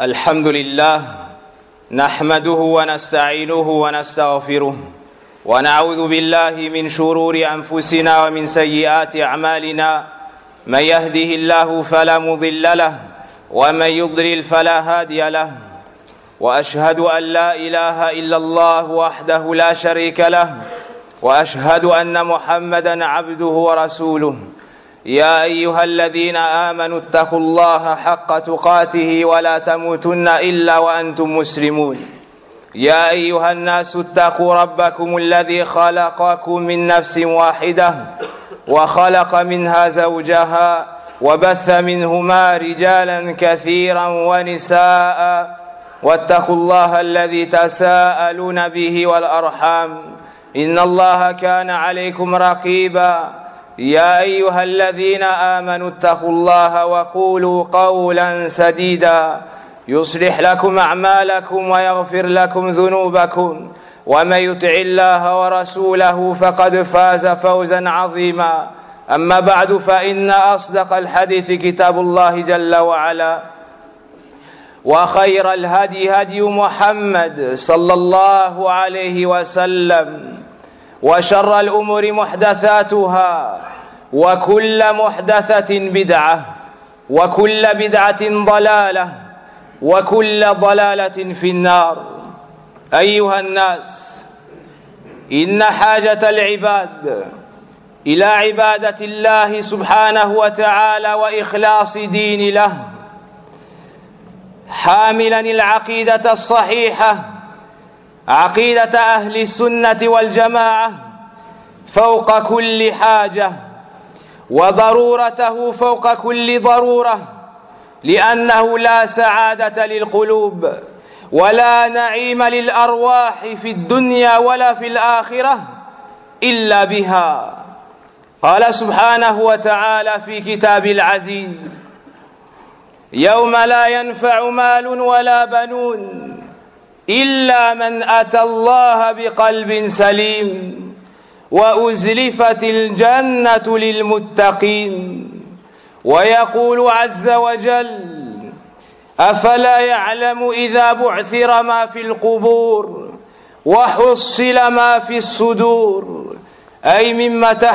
الحمد لله نحمده ونستعينه ونستغفره ونعوذ بالله من شرور أنفسنا ومن سيئات أعمالنا. من يهده الله فلا مضل له ومن يضلل فلا هادي له، وأشهد أن لا إله إلا الله وحده لا شريك له، وأشهد أن محمدا عبده ورسوله. يا أيها الذين آمنوا اتقوا الله حق تقاته ولا تموتن إلا وأنتم مسلمون. يا أيها الناس اتقوا ربكم الذي خلقكم من نفس واحدة وخلق منها زوجها وبث منهما رجالا كثيرا ونساء، واتقوا الله الذي تساءلون به والأرحام إن الله كان عليكم رقيبا. يا أيها الذين آمنوا اتقوا الله وقولوا قولا سديدا يصلح لكم أعمالكم ويغفر لكم ذنوبكم، ومن يطع الله ورسوله فقد فاز فوزا عظيما. أما بعد، فإن أصدق الحديث كتاب الله جل وعلا، وخير الهدي هدي محمد صلى الله عليه وسلم، وشر الأمور محدثاتها، وكل محدثة بدعة، وكل بدعة ضلالة، وكل ضلالة في النار. أيها الناس، إن حاجة العباد إلى عبادة الله سبحانه وتعالى وإخلاص دين له، حاملا العقيدة الصحيحة، عقيدة أهل السنة والجماعة، فوق كل حاجة، وضرورته فوق كل ضرورة، لأنه لا سعادة للقلوب ولا نعيم للأرواح في الدنيا ولا في الآخرة إلا بها. قال سبحانه وتعالى في كتاب العزيز: يوم لا ينفع مال ولا بنون إلا من أتى الله بقلب سليم وأزلفت الجنة للمتقين. ويقول عز وجل: أفلا يعلم إذا بعثر ما في القبور وحصل ما في الصدور، أي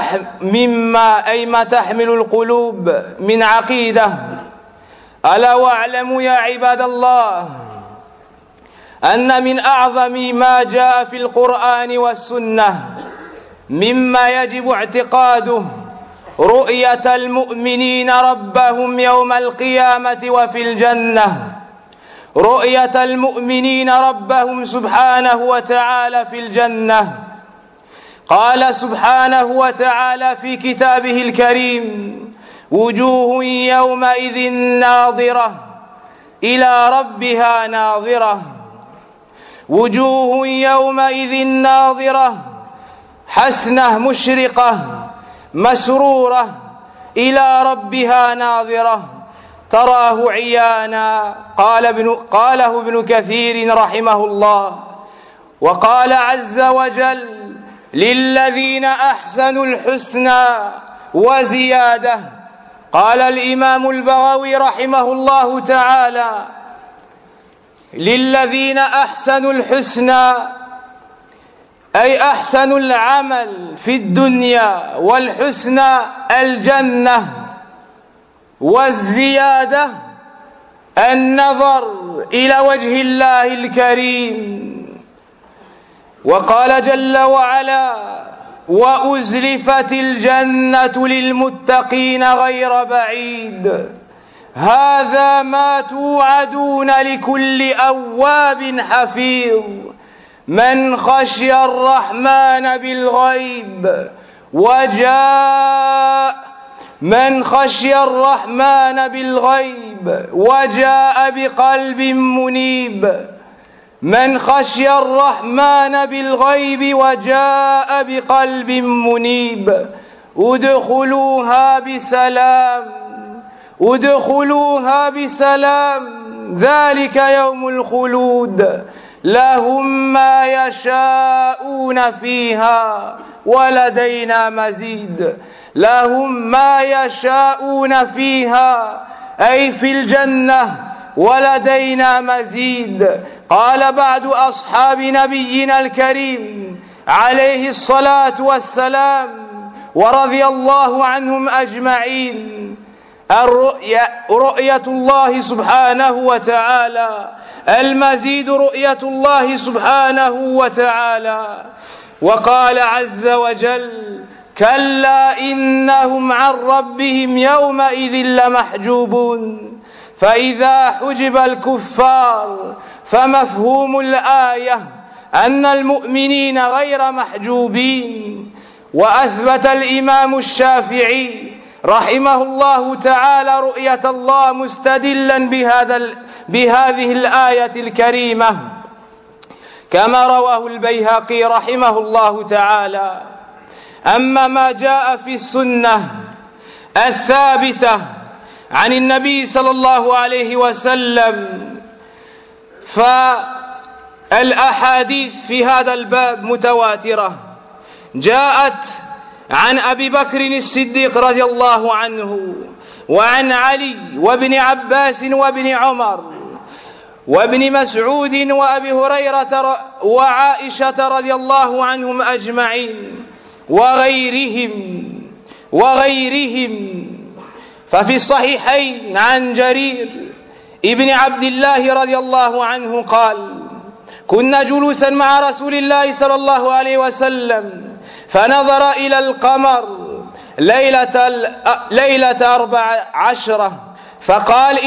ما تحمل القلوب من عقيدة. ألا واعلموا يا عباد الله أن من أعظم ما جاء في القرآن والسنة مما يجب اعتقاده رؤية المؤمنين ربهم يوم القيامة وفي الجنة، رؤية المؤمنين ربهم سبحانه وتعالى في الجنة. قال سبحانه وتعالى في كتابه الكريم: وجوه يومئذ ناظرة إلى ربها ناظرة، وجوه يومئذ ناظرة حسنة مشرقة مسرورة إلى ربها ناظرة تراه عيانا. قاله ابن كثير رحمه الله. وقال عز وجل: للذين أحسنوا الحسنى وزيادة. قال الإمام البغوي رحمه الله تعالى: للذين أحسنوا الحسنى أي أحسنوا العمل في الدنيا، والحسنى الجنة، والزيادة النظر إلى وجه الله الكريم. وقال جل وعلا: وأزلفت الجنة للمتقين غير بعيد. هذا ما توعدون لكل أواب حفيظ من خشي الرحمن بالغيب وجاء بقلب منيب. من خشي الرحمن بالغيب وجاء بقلب منيب. ادخلوها بسلام ذلك يوم الخلود، لهم ما يشاءون فيها ولدينا مزيد. لهم ما يشاءون فيها أي في الجنة ولدينا مزيد. قال بعد أصحاب نبينا الكريم عليه الصلاة والسلام ورضي الله عنهم أجمعين: رؤية الله سبحانه وتعالى، المزيد رؤية الله سبحانه وتعالى. وقال عز وجل: كلا إنهم عن ربهم يومئذ لمحجوبون. فإذا حجب الكفار فمفهوم الآية أن المؤمنين غير محجوبين. وأثبت الإمام الشافعي رحمه الله تعالى رؤية الله مستدلا بهذه الآية الكريمة، كما رواه البيهقي رحمه الله تعالى. أما ما جاء في السنة الثابتة عن النبي صلى الله عليه وسلم فالأحاديث في هذا الباب متواترة. جاءت عن أبي بكر الصديق رضي الله عنه، وعن علي وابن عباس وابن عمر وابن مسعود وأبي هريرة وعائشة رضي الله عنهم أجمعين وغيرهم. ففي الصحيحين عن جرير ابن عبد الله رضي الله عنه قال: كنا جلوسا مع رسول الله صلى الله عليه وسلم فنظر إلى القمر ليلة 14 فقال: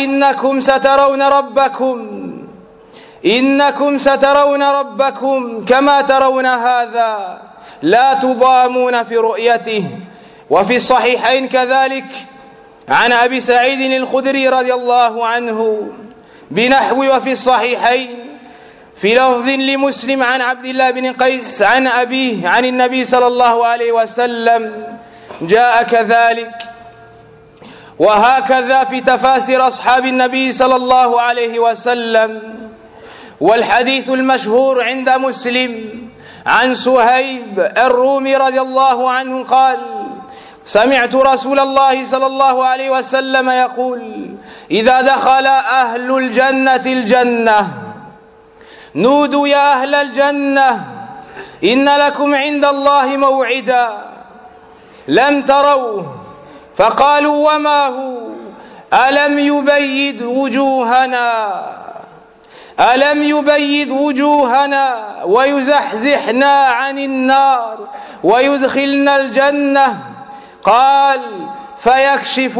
إنكم سترون ربكم كما ترون هذا، لا تضامون في رؤيته. وفي الصحيحين كذلك عن أبي سعيد الخدري رضي الله عنه بنحو. وفي الصحيحين في لفظ لمسلم عن عبد الله بن قيس عن أبيه عن النبي صلى الله عليه وسلم جاء كذلك. وهكذا في تفاسير أصحاب النبي صلى الله عليه وسلم. والحديث المشهور عند مسلم عن سهيب الرومي رضي الله عنه قال: سمعت رسول الله صلى الله عليه وسلم يقول: إذا دخل أهل الجنة الجنة نودوا يا أهل الجنة إن لكم عند الله موعدا لم تروه، فقالوا: وما هو؟ ألم يبيض وجوهنا ويزحزحنا عن النار ويدخلنا الجنة؟ قال: فيكشف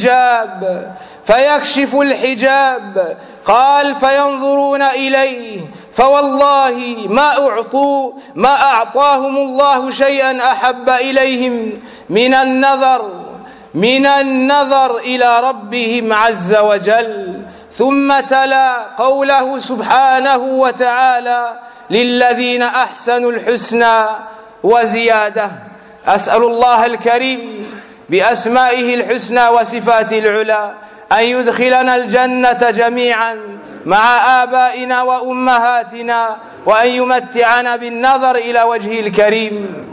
الحجاب. قال: فينظرون إليه فوالله ما أعطاهم الله شيئا أحب إليهم من النظر إلى ربهم عز وجل. ثم تلا قوله سبحانه وتعالى: للذين أحسنوا الحسنى وزيادة. أسأل الله الكريم بأسمائه الحسنى وصفاته العلى أن يدخلنا الجنة جميعا مع آبائنا وأمهاتنا، وأن يمتعنا بالنظر إلى وجهه الكريم.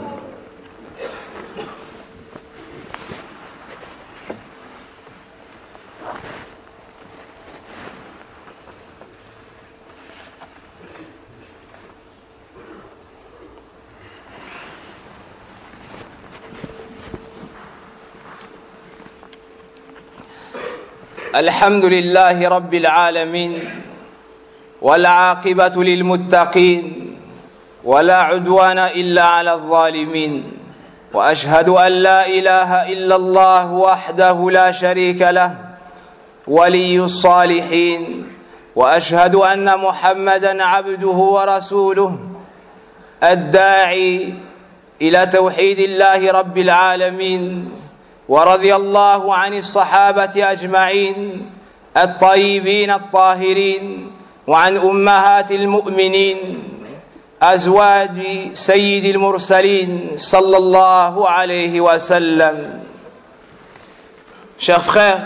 الحمد لله رب العالمين، والعاقبة للمتقين، ولا عدوان إلا على الظالمين. وأشهد أن لا إله إلا الله وحده لا شريك له ولي الصالحين، وأشهد أن محمدًا عبده ورسوله الداعي إلى توحيد الله رب العالمين. ورضي الله عن الصحابة أجمعين الطيبين الطاهرين، وعن أمهات المؤمنين أزواج سيد المرسلين صلى الله عليه وسلم. Chers frères,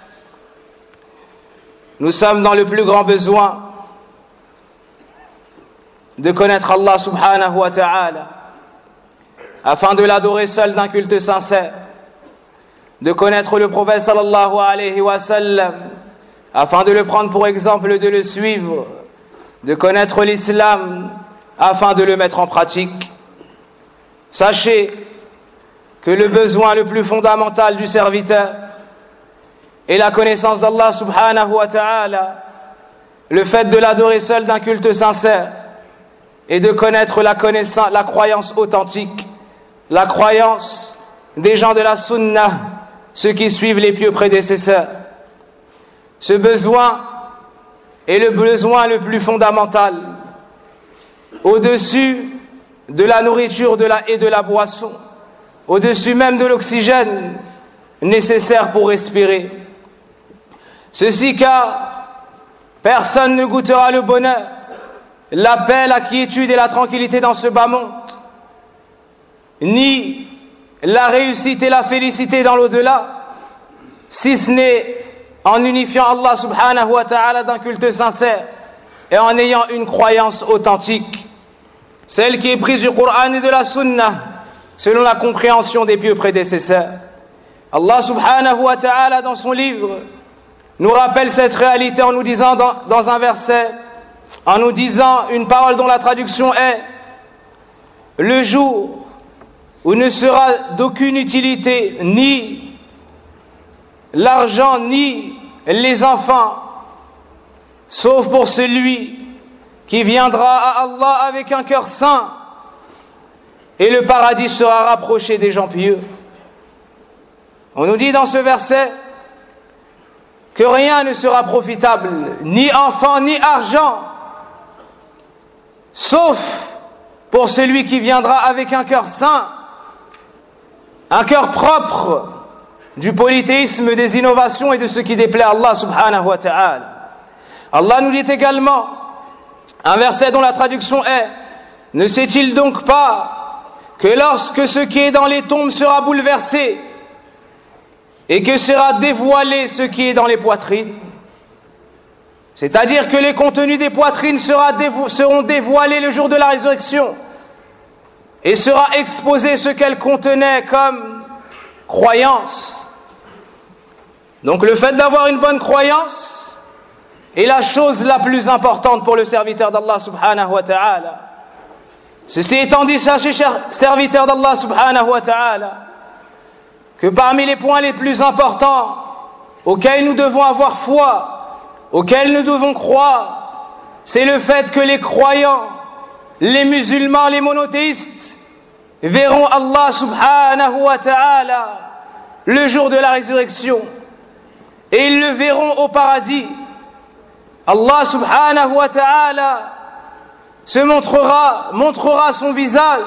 nous sommes dans le plus grand besoin de connaître Allah subhanahu wa ta'ala afin de l'adorer seul d'un culte sincère, de connaître le prophète sallallahu alayhi wa sallam afin de le prendre pour exemple, de le suivre, de connaître l'islam, afin de le mettre en pratique. Sachez que le besoin le plus fondamental du serviteur est la connaissance d'Allah subhanahu wa ta'ala, le fait de l'adorer seul d'un culte sincère et de connaître la croyance authentique, la croyance des gens de la Sunnah, ceux qui suivent les pieux prédécesseurs. Ce besoin est le besoin le plus fondamental, au-dessus de la nourriture et de la boisson, au-dessus même de l'oxygène nécessaire pour respirer. Ceci car personne ne goûtera le bonheur, la paix, la quiétude et la tranquillité dans ce bas monde, ni la réussite et la félicité dans l'au-delà, si ce n'est en unifiant Allah subhanahu wa ta'ala d'un culte sincère et en ayant une croyance authentique, celle qui est prise du Coran et de la Sunnah, selon la compréhension des pieux prédécesseurs. Allah subhanahu wa ta'ala dans son livre nous rappelle cette réalité en nous disant dans un verset, en nous disant une parole dont la traduction est: le jour où ne sera d'aucune utilité ni l'argent ni les enfants, sauf pour celui qui viendra à Allah avec un cœur saint, et le paradis sera rapproché des gens pieux. On nous dit dans ce verset que rien ne sera profitable, ni enfant ni argent, sauf pour celui qui viendra avec un cœur saint, un cœur propre du polythéisme, des innovations et de ce qui déplaît à Allah subhanahu wa ta'ala. Allah nous dit également, un verset dont la traduction est: ne sait-il donc pas que lorsque ce qui est dans les tombes sera bouleversé et que sera dévoilé ce qui est dans les poitrines, c'est-à-dire que les contenus des poitrines seront dévoilés le jour de la résurrection, et sera exposé ce qu'elles contenaient comme croyance. Donc le fait d'avoir une bonne croyance est la chose la plus importante pour le serviteur d'Allah subhanahu wa ta'ala. Ceci étant dit, sachez, chers serviteurs d'Allah subhanahu wa ta'ala, que parmi les points les plus importants auxquels nous devons avoir foi, auxquels nous devons croire, c'est le fait que les croyants, les musulmans, les monothéistes verront Allah subhanahu wa ta'ala le jour de la résurrection, et ils le verront au paradis. Allah subhanahu wa ta'ala montrera son visage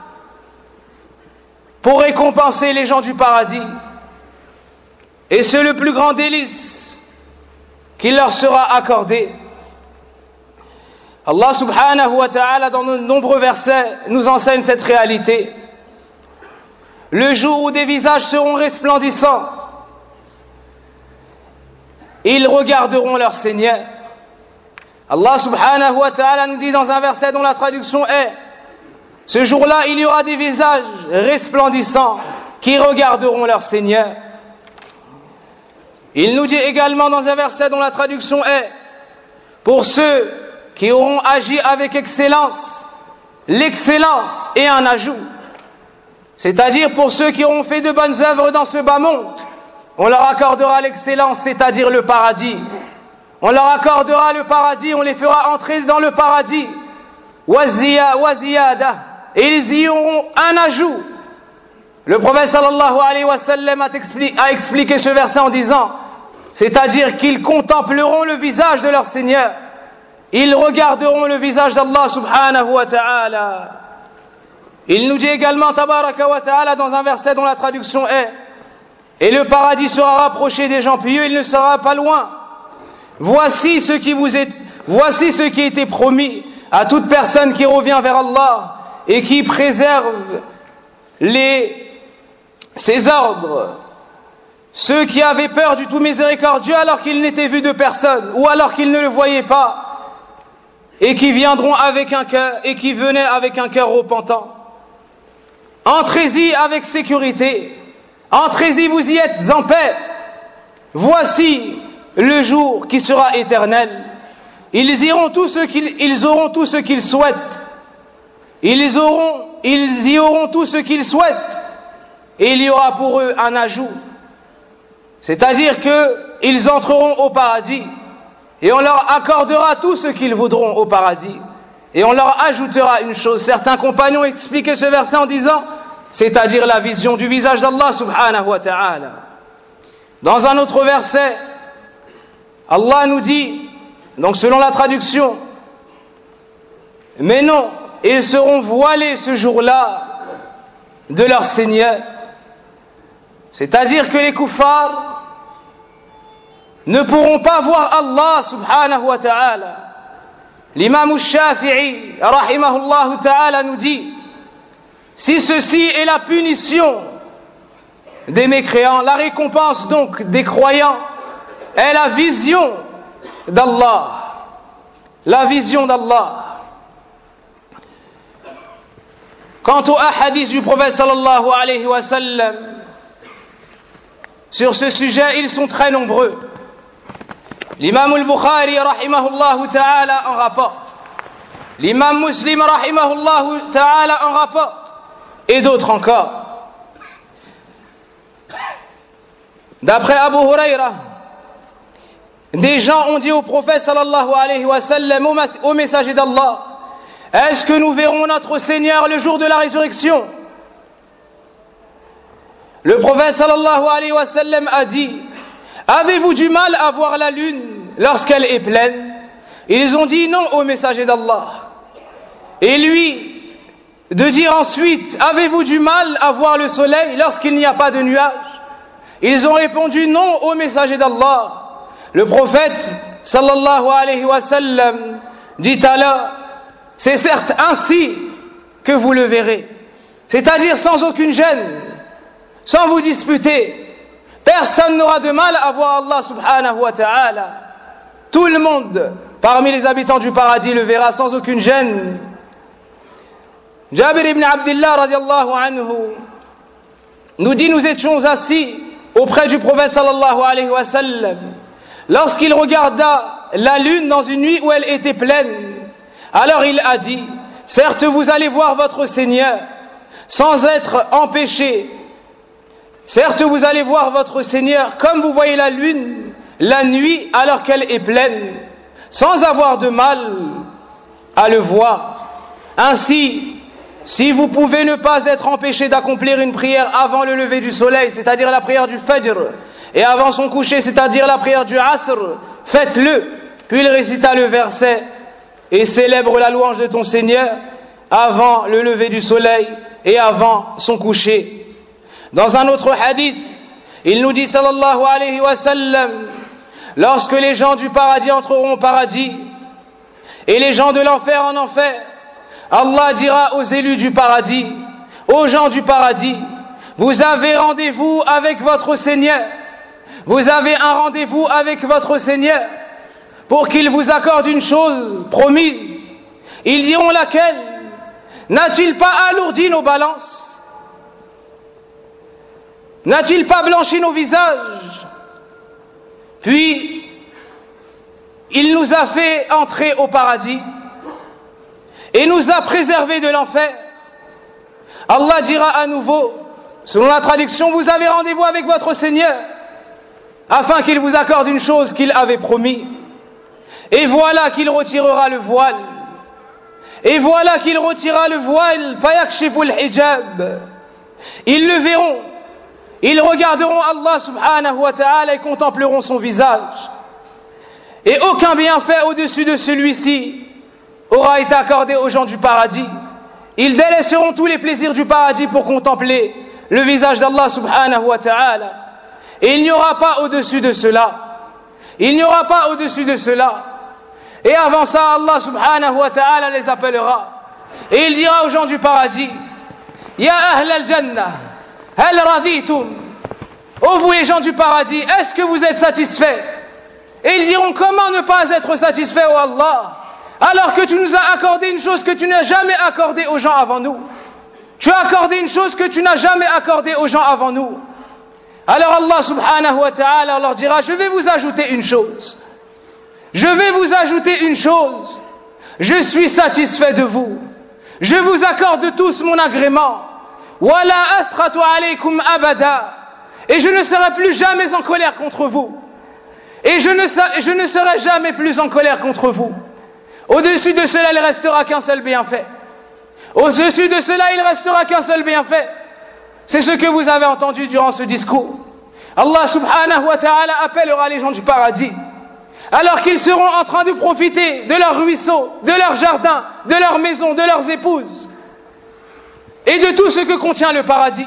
pour récompenser les gens du paradis, et c'est le plus grand délice qui leur sera accordé. Allah subhanahu wa ta'ala dans de nombreux versets nous enseigne cette réalité. Le jour où des visages seront resplendissants, ils regarderont leur Seigneur. Allah subhanahu wa ta'ala nous dit dans un verset dont la traduction est: ce jour-là, il y aura des visages resplendissants qui regarderont leur Seigneur. Il nous dit également dans un verset dont la traduction est: pour ceux qui auront agi avec excellence, l'excellence est un ajout. C'est-à-dire pour ceux qui auront fait de bonnes œuvres dans ce bas monde, on leur accordera l'excellence, c'est-à-dire le paradis. On leur accordera le paradis, on les fera entrer dans le paradis. Waziyada. Et ils y auront un ajout. Le prophète sallallahu alayhi wa sallam a expliqué ce verset en disant, c'est-à-dire qu'ils contempleront le visage de leur Seigneur. Ils regarderont le visage d'Allah subhanahu wa ta'ala. Il nous dit également, tabaraka wa ta'ala, dans un verset dont la traduction est: et le paradis sera rapproché des gens pieux, il ne sera pas loin. Voici ce qui était promis à toute personne qui revient vers Allah et qui préserve ses ordres. Ceux qui avaient peur du tout miséricordieux alors qu'ils n'étaient vus de personne ou alors qu'ils ne le voyaient pas, et qui viendront avec un cœur, et qui venaient avec un cœur repentant. Entrez-y avec sécurité, entrez-y, vous y êtes en paix. Voici le jour qui sera éternel. Ils auront tout ce qu'ils souhaitent. Ils y auront tout ce qu'ils souhaitent. Et il y aura pour eux un ajout. C'est-à-dire qu'ils entreront au paradis et on leur accordera tout ce qu'ils voudront au paradis. Et on leur ajoutera une chose. Certains compagnons expliquaient ce verset en disant, c'est-à-dire la vision du visage d'Allah subhanahu wa ta'ala. Dans un autre verset, Allah nous dit, donc selon la traduction, mais non, ils seront voilés ce jour-là de leur Seigneur. C'est-à-dire que les kuffars ne pourront pas voir Allah subhanahu wa ta'ala. L'imam al-Shafi'i, rahimahullah ta'ala, nous dit, si ceci est la punition des mécréants, la récompense donc des croyants est la vision d'Allah. La vision d'Allah. Quant aux hadiths du prophète sallallahu alayhi wa sallam, sur ce sujet, ils sont très nombreux. L'imam al-Bukhari, rahimahullah ta'ala, en rapporte. L'imam Muslim, rahimahullah ta'ala, en rapporte. Et d'autres encore. D'après Abu Huraira, des gens ont dit au prophète sallallahu alayhi wa sallam, au messager d'Allah, est-ce que nous verrons notre Seigneur le jour de la résurrection? Le prophète sallallahu alayhi wa sallam a dit, avez-vous du mal à voir la lune lorsqu'elle est pleine? Ils ont dit non au messager d'Allah. Et lui, de dire ensuite, avez-vous du mal à voir le soleil lorsqu'il n'y a pas de nuages? Ils ont répondu non au messager d'Allah. Le prophète sallallahu alayhi wa sallam dit alors, c'est certes ainsi que vous le verrez, c'est-à-dire sans aucune gêne, sans vous disputer. Personne n'aura de mal à voir Allah subhanahu wa ta'ala. Tout le monde parmi les habitants du paradis le verra sans aucune gêne. Jabir ibn Abdullah radiallahu anhu nous dit, nous étions assis auprès du prophète sallallahu alayhi wa sallam lorsqu'il regarda la lune dans une nuit où elle était pleine. Alors il a dit, certes vous allez voir votre Seigneur sans être empêché. Certes vous allez voir votre Seigneur comme vous voyez la lune la nuit alors qu'elle est pleine, sans avoir de mal à le voir. Ainsi, si vous pouvez ne pas être empêché d'accomplir une prière avant le lever du soleil, c'est-à-dire la prière du Fajr, et avant son coucher, c'est-à-dire la prière du Asr, faites-le. Puis il récita le verset, et célèbre la louange de ton Seigneur avant le lever du soleil et avant son coucher. Dans un autre hadith, il nous dit sallallahu alayhi wa sallam, lorsque les gens du paradis entreront au paradis et les gens de l'enfer en enfer, Allah dira aux élus du paradis, aux gens du paradis, vous avez rendez-vous avec votre Seigneur, vous avez un rendez-vous avec votre Seigneur pour qu'il vous accorde une chose promise. Ils diront laquelle? N'a-t-il pas alourdi nos balances? N'a-t-il pas blanchi nos visages? Puis, il nous a fait entrer au paradis et nous a préservés de l'enfer. Allah dira à nouveau, selon la traduction, vous avez rendez-vous avec votre Seigneur afin qu'il vous accorde une chose qu'il avait promis. Et voilà qu'il retirera le voile. Et voilà qu'il retirera le voile. Fayakshifu al-hijab. Ils le verront. Ils regarderont Allah subhanahu wa ta'ala et contempleront son visage. Et aucun bienfait au-dessus de celui-ci aura été accordé aux gens du paradis. Ils délaisseront tous les plaisirs du paradis pour contempler le visage d'Allah subhanahu wa ta'ala. Et il n'y aura pas au-dessus de cela. Il n'y aura pas au-dessus de cela. Et avant ça, Allah subhanahu wa ta'ala les appellera. Et il dira aux gens du paradis, Ya ahl al-jannah, hal raditum. Ô vous les gens du paradis, est-ce que vous êtes satisfaits? Et ils diront, comment ne pas être satisfaits, ô Allah, alors que tu nous as accordé une chose que tu n'as jamais accordée aux gens avant nous. Tu as accordé une chose que tu n'as jamais accordée aux gens avant nous. Alors Allah subhanahu wa ta'ala leur dira, je vais vous ajouter une chose. Je vais vous ajouter une chose. Je suis satisfait de vous. Je vous accorde tous mon agrément. Wala askhatu alaykum abada. Et je ne serai plus jamais en colère contre vous. Et je ne serai jamais plus en colère contre vous. Au-dessus de cela, il ne restera qu'un seul bienfait. Au-dessus de cela, il ne restera qu'un seul bienfait. C'est ce que vous avez entendu durant ce discours. Allah subhanahu wa ta'ala appellera les gens du paradis, alors qu'ils seront en train de profiter de leurs ruisseaux, de leurs jardins, de leurs maisons, de leurs épouses, et de tout ce que contient le paradis.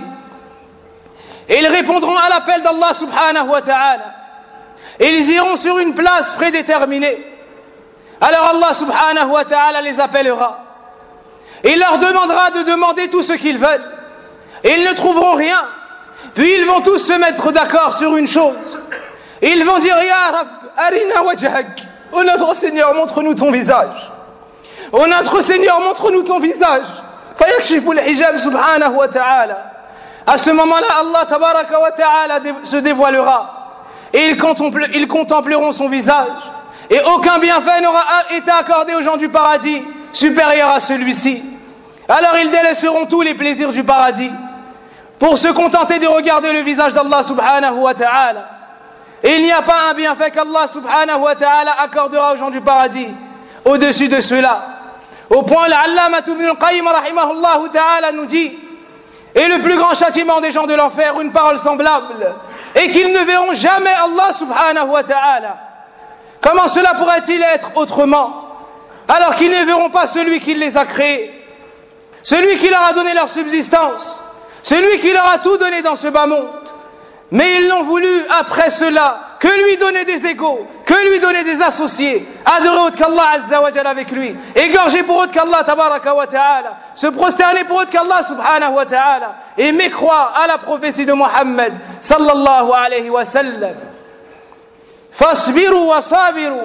Et ils répondront à l'appel d'Allah subhanahu wa ta'ala. Et ils iront sur une place prédéterminée. Alors Allah subhanahu wa ta'ala les appellera. Et il leur demandera de demander tout ce qu'ils veulent. Et ils ne trouveront rien. Puis ils vont tous se mettre d'accord sur une chose. Et ils vont dire, Ya Rab, arina wajhak. Oh notre Seigneur, montre-nous ton visage. Oh notre Seigneur, montre-nous ton visage. Fayakshifu al-hijab subhanahu wa ta'ala. À ce moment-là, Allah tabaraka wa ta'ala se dévoilera. Et ils contempleront son visage. Et aucun bienfait n'aura été accordé aux gens du paradis supérieur à celui-ci. Alors ils délaisseront tous les plaisirs du paradis pour se contenter de regarder le visage d'Allah subhanahu wa ta'ala. Et il n'y a pas un bienfait qu'Allah subhanahu wa ta'ala accordera aux gens du paradis au-dessus de cela. Au point, l'Allama ibn al-Qayyim rahimahullah ta'ala nous dit, et le plus grand châtiment des gens de l'enfer, une parole semblable, et qu'ils ne verront jamais Allah subhanahu wa ta'ala. Comment cela pourrait-il être autrement, alors qu'ils ne verront pas celui qui les a créés, celui qui leur a donné leur subsistance, celui qui leur a tout donné dans ce bas monde. Mais ils n'ont voulu, après cela, que lui donner des égaux, que lui donner des associés, adorer autre qu'Allah Azza wa Jalla avec lui, égorger pour autre qu'Allah Tabaraka wa Ta'ala, se prosterner pour autre qu'Allah Subhanahu wa Ta'ala, et mécroire à la prophétie de Muhammad sallallahu alayhi wa sallam. فاصبروا وصابروا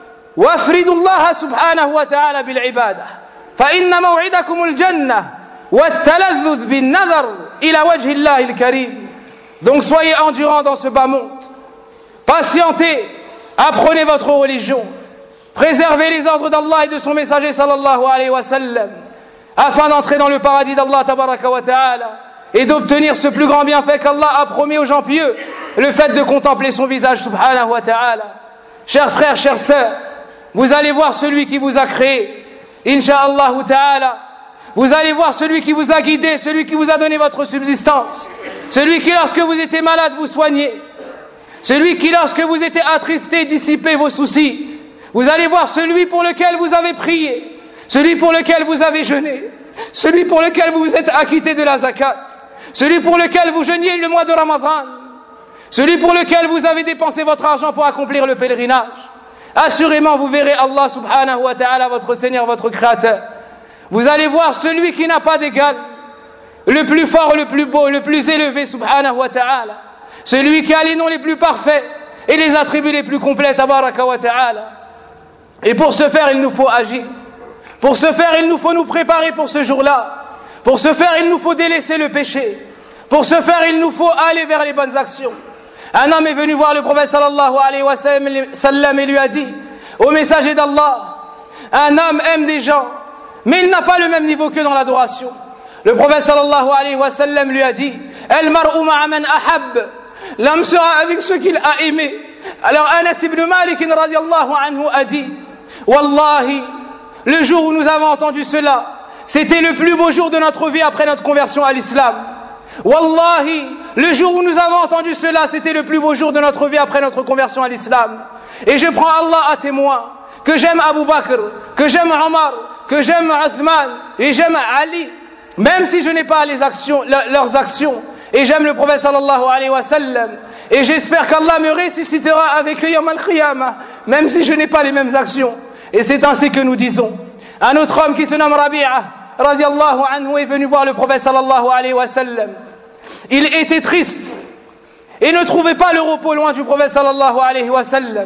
وافردوا الله سبحانه وتعالى بالعبادة فإن موعدكم الجنة والتلذذ بالنظر إلى وجه الله الكريم. Donc soyez endurants dans ce bas monde, patientez, apprenez votre religion, préservez les ordres d'Allah et de son messager sallallahu alayhi wa sallam, afin d'entrer dans le paradis d'Allah tabaraka wa ta'ala et d'obtenir ce plus grand bienfait qu'Allah a promis aux gens pieux, le fait de contempler son visage subhanahu wa ta'ala. Chers frères, chères sœurs, vous allez voir celui qui vous a créé, insha'Allah ta'ala. Vous allez voir celui qui vous a guidé, celui qui vous a donné votre subsistance, celui qui lorsque vous étiez malade vous soignait, celui qui lorsque vous étiez attristé dissipait vos soucis. Vous allez voir celui pour lequel vous avez prié, celui pour lequel vous avez jeûné, celui pour lequel vous vous êtes acquitté de la zakat, celui pour lequel vous jeûniez le mois de Ramadan, celui pour lequel vous avez dépensé votre argent pour accomplir le pèlerinage. Assurément vous verrez Allah subhanahu wa ta'ala, votre Seigneur, votre Créateur. Vous allez voir celui qui n'a pas d'égal, le plus fort, le plus beau, le plus élevé subhanahu wa ta'ala, celui qui a les noms les plus parfaits et les attributs les plus complets tabaraka wa ta'ala. Et pour ce faire il nous faut agir, pour ce faire il nous faut nous préparer pour ce jour-là, pour ce faire il nous faut délaisser le péché, pour ce faire il nous faut aller vers les bonnes actions. Un homme est venu voir le prophète sallallahu alayhi wa sallam et lui a dit, ô messager d'Allah, un homme aime des gens mais il n'a pas le même niveau que dans l'adoration. Le prophète sallallahu alayhi wa sallam lui a dit, El mar'u ma'a man ahab, l'homme sera avec ceux qu'il a aimés. Alors Anas ibn Malik radiyallahu anhu a dit, Wallahi, le jour où nous avons entendu cela, c'était le plus beau jour de notre vie après notre conversion à l'islam. Wallahi, le jour où nous avons entendu cela, c'était le plus beau jour de notre vie après notre conversion à l'islam. Et je prends Allah à témoin que j'aime Abu Bakr, que j'aime Omar, que j'aime Uthman et j'aime Ali, même si je n'ai pas leurs actions, et j'aime le prophète sallallahu alayhi wa sallam, et j'espère qu'Allah me ressuscitera avec eux yawm al-qiyamah, même si je n'ai pas les mêmes actions. Et c'est ainsi que nous disons. Un autre homme qui se nomme Rabi'a radiyallahu anhu est venu voir le prophète sallallahu alayhi wa sallam. Il était triste et ne trouvait pas le repos loin du prophète sallallahu alayhi wa sallam.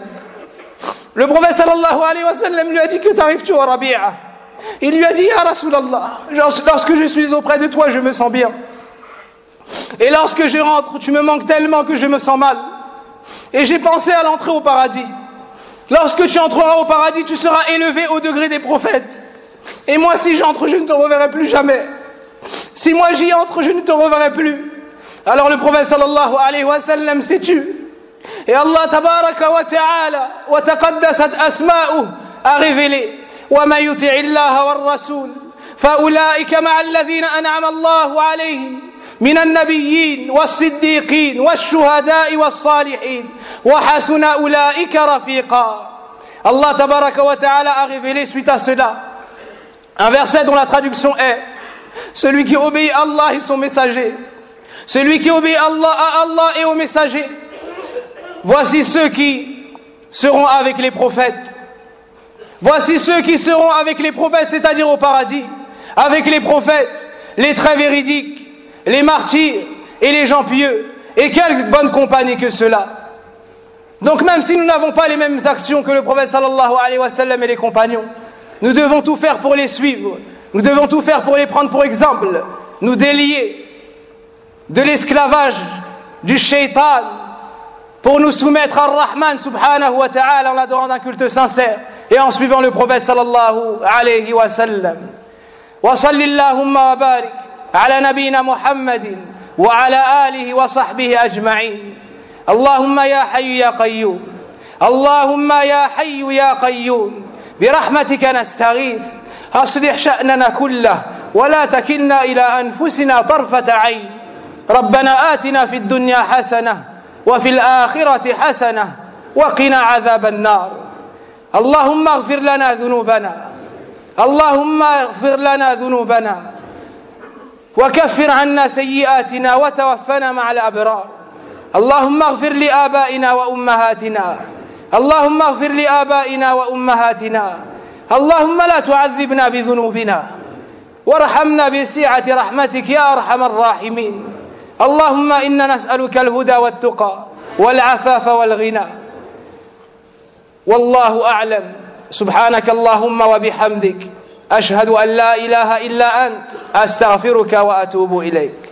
Le prophète sallallahu alayhi wa sallam lui a dit, que t'arrives-tu à Rabi'a? Il lui a dit, Ya Rasulallah, lorsque je suis auprès de toi, je me sens bien. Et lorsque je rentre, tu me manques tellement que je me sens mal. Et j'ai pensé à l'entrée au paradis. Lorsque tu entreras au paradis, tu seras élevé au degré des prophètes. Et moi, si j'entre, je ne te reverrai plus jamais. Si moi j'y entre, je ne te reverrai plus. Alors le prophète sallallahu alayhi wa sallam s'est tu. Et Allah tabaraka wa ta'ala wa taqaddasat asma'uh a révélé وَمَا يُطِعِ اللَّهَ وَالرَّسُولَ فَأُولَئِكَ مَعَ الَّذِينَ أَنْعَمَ اللَّهُ عَلَيْهِمْ من النبيين والصديقين والشهداء والصالحين وحسن أولئك رفيقا. Allah tabaraka wa ta'ala a révélé suite à cela un verset dont la traduction est: celui qui obéit à Allah et son messager, celui qui obéit à Allah et au messager, voici ceux qui seront avec les prophètes. Voici ceux qui seront avec les prophètes, c'est-à-dire au paradis, avec les prophètes, les très véridiques, les martyrs et les gens pieux. Et quelle bonne compagnie que cela. Donc même si nous n'avons pas les mêmes actions que le prophète sallallahu alayhi wa sallam et les compagnons, nous devons tout faire pour les suivre, nous devons tout faire pour les prendre pour exemple, nous délier de l'esclavage du shaitan pour nous soumettre à Rahman subhanahu wa ta'ala en adorant d'un culte sincère et en suivant le prophète sallallahu alayhi wa sallam. Wa sallillahumma wa barik ala nabina Muhammadin wa ala alihi wa sahbihi ajma'in. Allahumma ya hayyu ya qayyum. Allahumma ya hayyu ya qayyum. برحمتك نستغيث أصلح شأننا كله ولا تكلنا إلى أنفسنا طرفة عين. ربنا آتنا في الدنيا حسنة وفي الآخرة حسنة وقنا عذاب النار. اللهم اغفر لنا ذنوبنا اللهم اغفر لنا ذنوبنا وكفر عنا سيئاتنا وتوفنا مع الأبرار. اللهم اغفر لآبائنا وأمهاتنا اللهم اغفر لآبائنا وأمهاتنا. اللهم لا تعذبنا بذنوبنا وارحمنا بسعة رحمتك يا أرحم الراحمين. اللهم إنا نسألك الهدى والتقى والعفاف والغنى. والله أعلم. سبحانك اللهم وبحمدك أشهد أن لا إله إلا أنت أستغفرك وأتوب إليك.